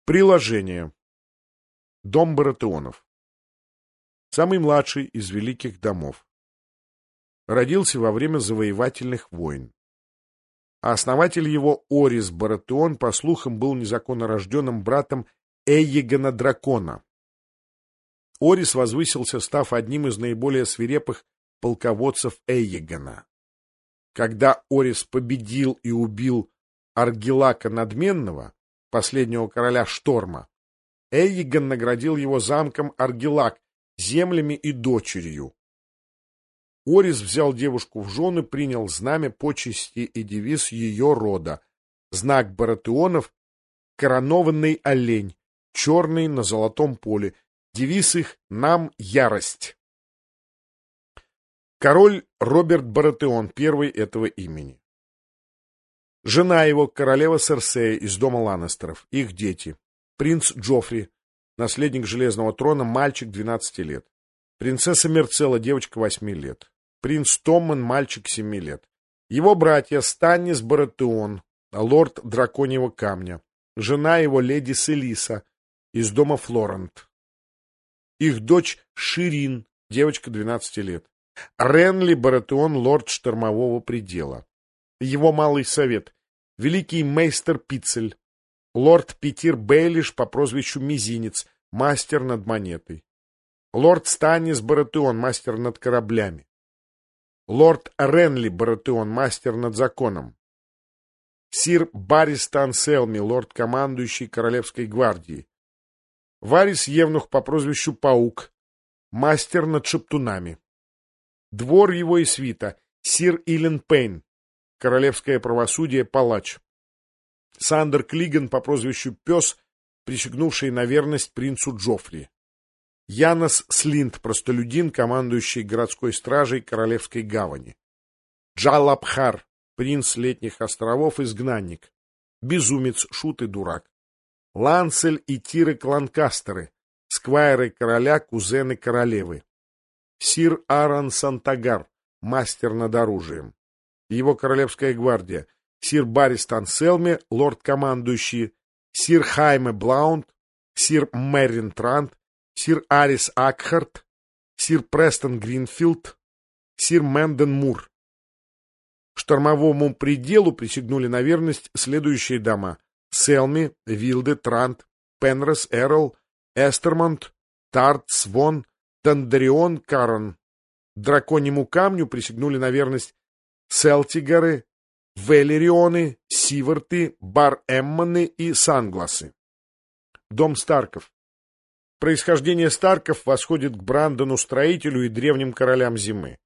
Приложение. Дом Баратеонов. Самый младший из великих домов. Родился во время завоевательных войн. А основатель его, Орис Баратеон, по слухам, был незаконно рожденным братом Эйегона Дракона. Орис возвысился, став одним из наиболее свирепых полководцев Эйегона. Когда Орис победил и убил Аргилака Надменного, последнего короля Шторма, Эйегон наградил его замком Аргилак, землями и дочерью. Орис взял девушку в жены, принял знамя, почести и девиз ее рода. Знак Баратеонов — коронованный олень, черный на золотом поле. Девиз их — «Нам ярость». Король Роберт Баратеон, первый этого имени. Жена его — королева Серсея из дома Ланнестеров, их дети. Принц Джоффри, наследник Железного трона, мальчик 12 лет. Принцесса Мерцелла, девочка 8 лет. Принц Томман, мальчик 7 лет. Его братья Станнис Баратеон, лорд Драконьего камня. Жена его леди Селиса из дома Флорент. Их дочь Ширин, девочка 12 лет. Ренли Баратеон, лорд Штормового предела. Его малый совет — великий мейстер Пиццель, лорд Петир Бейлиш по прозвищу Мизинец, мастер над монетой. Лорд Станнис Баратеон, мастер над кораблями. Лорд Ренли Баратеон, мастер над законом. Сир Баррис Танселми, лорд-командующий Королевской гвардии. Варис Евнух по прозвищу Паук, мастер над шептунами. Двор его и свита — сир Илен Пейн, королевское правосудие, палач. Сандер Клиган по прозвищу Пес, присягнувший на верность принцу Джоффри. Янос Слинт, простолюдин, командующий городской стражей Королевской гавани. Джалабхар, принц Летних островов, изгнанник. Безумец, шут и дурак. Лансель и Тирек Ланкастеры, сквайры короля, кузены королевы. Сир Аарон Сантагар, мастер над оружием. Его королевская гвардия. Сир Баррис Танселми, лорд-командующий. Сир Хайме Блаунд, сир Меррин Трант, сир Арис Акхарт, сир Престон Гринфилд, сир Мэнден Мур. Штормовому пределу присягнули на верность следующие дома: Селми, Вилде, Трант, Пенрос, Эрл, Эстермонт, Тарт, Свон, Тандарион, Карон. Драконьему камню присягнули на верность Селтигары, Велерионы, Сиверты, Бар-Эммоны и Сангласы. Дом Старков. Происхождение Старков восходит к Брандону Строителю и древним королям Зимы.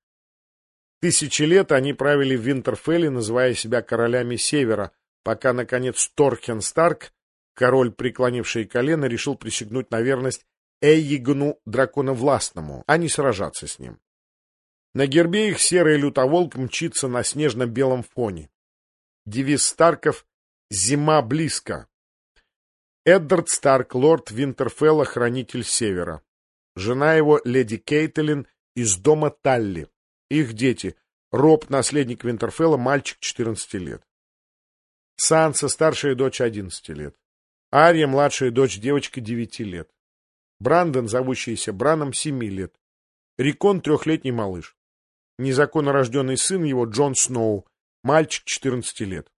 Тысячи лет они правили в Винтерфелле, называя себя королями Севера, пока, наконец, Торхен Старк, король, преклонивший колено, решил присягнуть на верность Эйегону Драконовластному, а не сражаться с ним. На гербе их серый лютоволк мчится на снежно-белом фоне. Девиз Старков — «Зима близко». Эддард Старк, лорд Винтерфелла, хранитель Севера. Жена его — леди Кейтлин из дома Талли. Их дети — Роб, наследник Винтерфелла, мальчик 14 лет. Санса, старшая дочь, 11 лет. Ария, младшая дочь, девочка 9 лет. Брандон, зовущийся Браном, 7 лет. Рикон — 3-летний малыш. Незаконно рожденный сын его — Джон Сноу, мальчик 14 лет.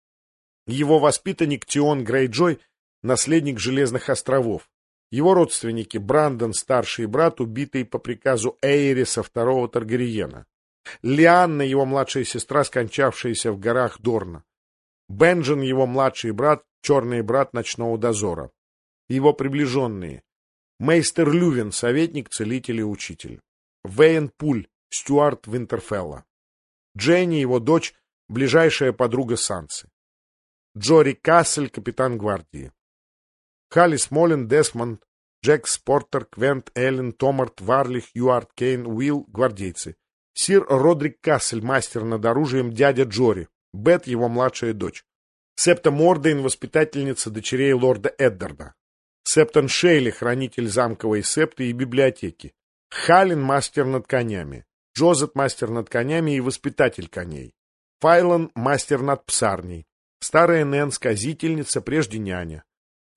Его воспитанник Тион Грейджой — наследник Железных островов. Его родственники — Брандон, старший брат, убитый по приказу Эйриса II Таргариена. Лианна, его младшая сестра, скончавшаяся в горах Дорна. Бенджин, его младший брат, черный брат ночного дозора. Его приближенные: мейстер Лювин, советник, целитель и учитель. Вейн Пуль, стюард Винтерфелла. Дженни, его дочь, ближайшая подруга Сансы. Джори Кассель, капитан гвардии. Халли Смолин, Десмонд, Джек Спортер, Квент, Эллен, Томарт, Варли, Хьюард, Кейн, Уилл, гвардейцы. Сир Родрик Кассель, мастер над оружием, дядя Джори. Бет, его младшая дочь. Септа Мордейн, воспитательница дочерей лорда Эддарда. Септон Шейли, хранитель замковой септы и библиотеки. Халин, мастер над конями. Джозет, мастер над конями и воспитатель коней. Файлон, мастер над псарней. Старая Нэн, сказительница, прежде няня.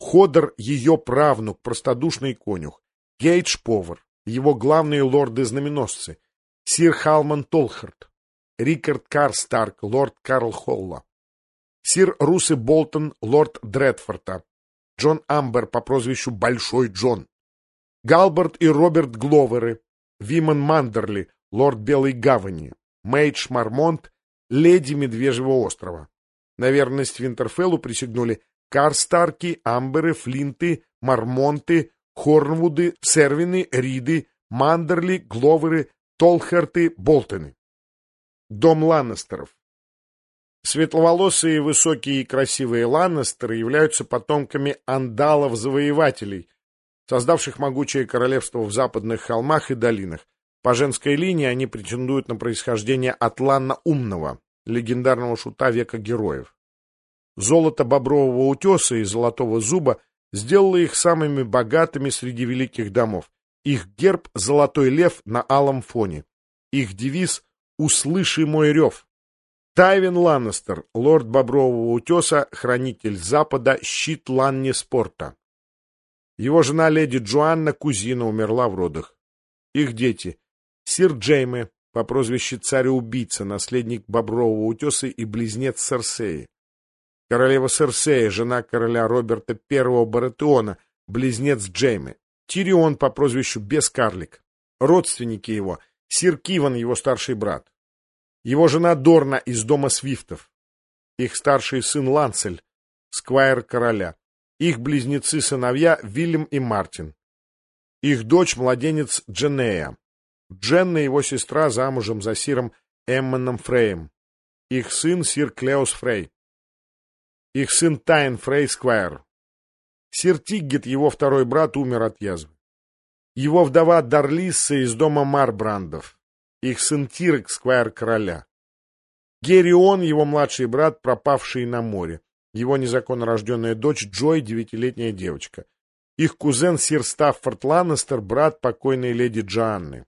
Ходор — ее правнук, простодушный конюх. Гейдж — повар, его главные лорды-знаменосцы. Сир Халман Толхард, Рикард Карстарк, лорд Карл Холла, сир Русы Болтон, лорд Дредфорта, Джон Амбер по прозвищу Большой Джон, Галбард и Роберт Гловеры, Вимон Мандерли, лорд Белой Гавани, Мейдж Мармонт, леди Медвежьего острова. На верность Винтерфеллу присягнули Карстарки, Амберы, Флинты, Мармонты, Хорнвуды, Сервины, Риды, Мандерли, Гловеры, Толхарты, Болтоны. Дом Ланнестеров. Светловолосые, высокие и красивые Ланнестеры являются потомками андалов-завоевателей, создавших могучее королевство в западных холмах и долинах. По женской линии они претендуют на происхождение от Ланна Умного, легендарного шута века героев. Золото бобрового утеса и золотого зуба сделало их самыми богатыми среди великих домов. Их герб — золотой лев на алом фоне. Их девиз — «Услыши мой рев». Тайвин Ланнестер, лорд Бобрового утеса, хранитель Запада, щит Ланни Спорта. Его жена леди Джоанна, кузина, умерла в родах. Их дети — сир Джейме, по прозвищу Царь-убийца, наследник Бобрового утеса и близнец Серсеи. Королева Серсея, жена короля Роберта I Баратеона, близнец Джейме. Тирион по прозвищу Бескарлик. Родственники его — сир Киван, его старший брат. Его жена Дорна из дома Свифтов. Их старший сын Ланцель, сквайр короля. Их близнецы-сыновья Вильям и Мартин. Их дочь — младенец Дженея. Дженна, его сестра, замужем за сиром Эммоном Фреем. Их сын — сир Клеос Фрей. Их сын Тайн Фрей сквайр. Сир Тиггет, его второй брат, умер от язвы. Его вдова Дарлисса из дома Марбрандов. Их сын Тирек, сквайр короля. Герион, его младший брат, пропавший на море. Его незаконно рожденная дочь Джой, 9-летняя девочка. Их кузен сир Стаффорд Ланнестер, брат покойной леди Джоанны.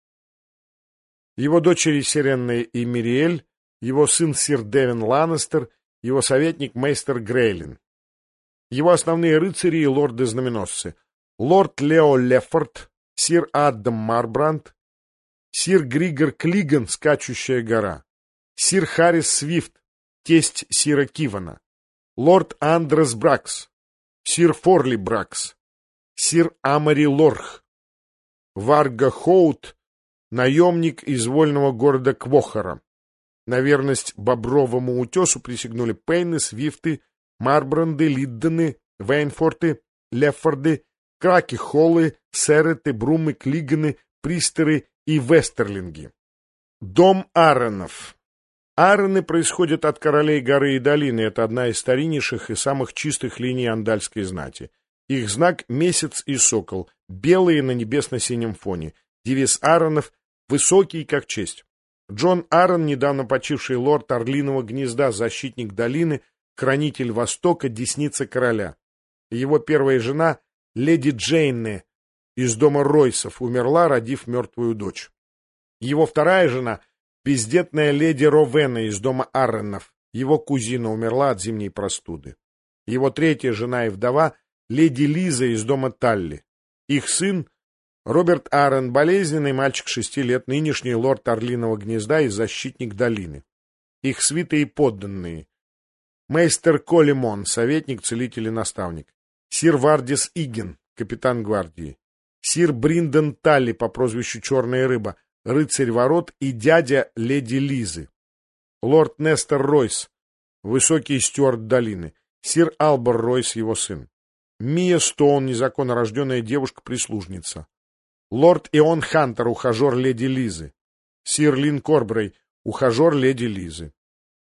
Его дочери Сиренна и Мириэль, его сын сир Девин Ланнестер, его советник мейстер Грейлин. Его основные рыцари и лорды-знаменосцы: лорд Лео Лефорд, сир Адам Марбранд, сир Григор Клиган, скачущая гора, сир Харрис Свифт, тесть сира Кивана, лорд Андрес Бракс, сир Форли Бракс, сир Амари Лорх, Варга Хоут, наемник из вольного города Квохора. На верность Бобровому утесу присягнули Пейны, Свифты, Марбранды, Лиддены, Вейнфорты, Леффорды, Краки Холлы, Сереты, Брумы, Клиганы, Пристеры и Вестерлинги. Дом Аарронов. Аарроны происходят от королей горы и долины. Это одна из стариннейших и самых чистых линий андальской знати. Их знак — месяц и сокол, белые на небесно-синем фоне. Девиз Аарронов — высокий, как честь. Джон Ааррон, недавно почивший лорд Орлиного гнезда, защитник долины, хранитель Востока, десница короля. Его первая жена, леди Джейне из дома Ройсов, умерла, родив мертвую дочь. Его вторая жена, бездетная леди Ровена из дома Аарронов, его кузина, умерла от зимней простуды. Его третья жена и вдова, леди Лиза из дома Талли. Их сын, Роберт Ааррон, болезненный мальчик 6 лет, нынешний лорд Орлиного гнезда и защитник долины. Их свиты и подданные: мейстер Колимон, советник, целитель и наставник, сир Вардис Иген, капитан гвардии, сир Бринден Талли по прозвищу Черная рыба, рыцарь ворот и дядя леди Лизы, лорд Нестор Ройс, высокий стюард долины, сир Албор Ройс, его сын, Мия Стоун, незаконно рожденная девушка-прислужница, лорд Ион Хантер, ухажер леди Лизы, сир Лин Корбрей, ухажер леди Лизы,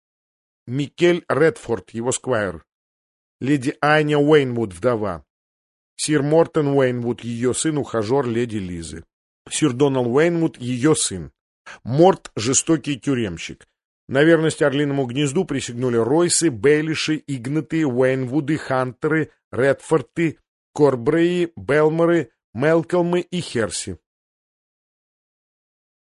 Микель Редфорд, его сквайр, леди Аня Уэйнвуд, вдова, сир Мортон Уэйнвуд, ее сын, ухажер леди Лизы, сир Донал Уэйнвуд, ее сын. Морт — жестокий тюремщик. На верность Орлиному гнезду присягнули Ройсы, Бейлиши, Игнаты, Уэйнвуды, Хантеры, Редфорты, Корбреи, Белморы, Мелколмы и Херси.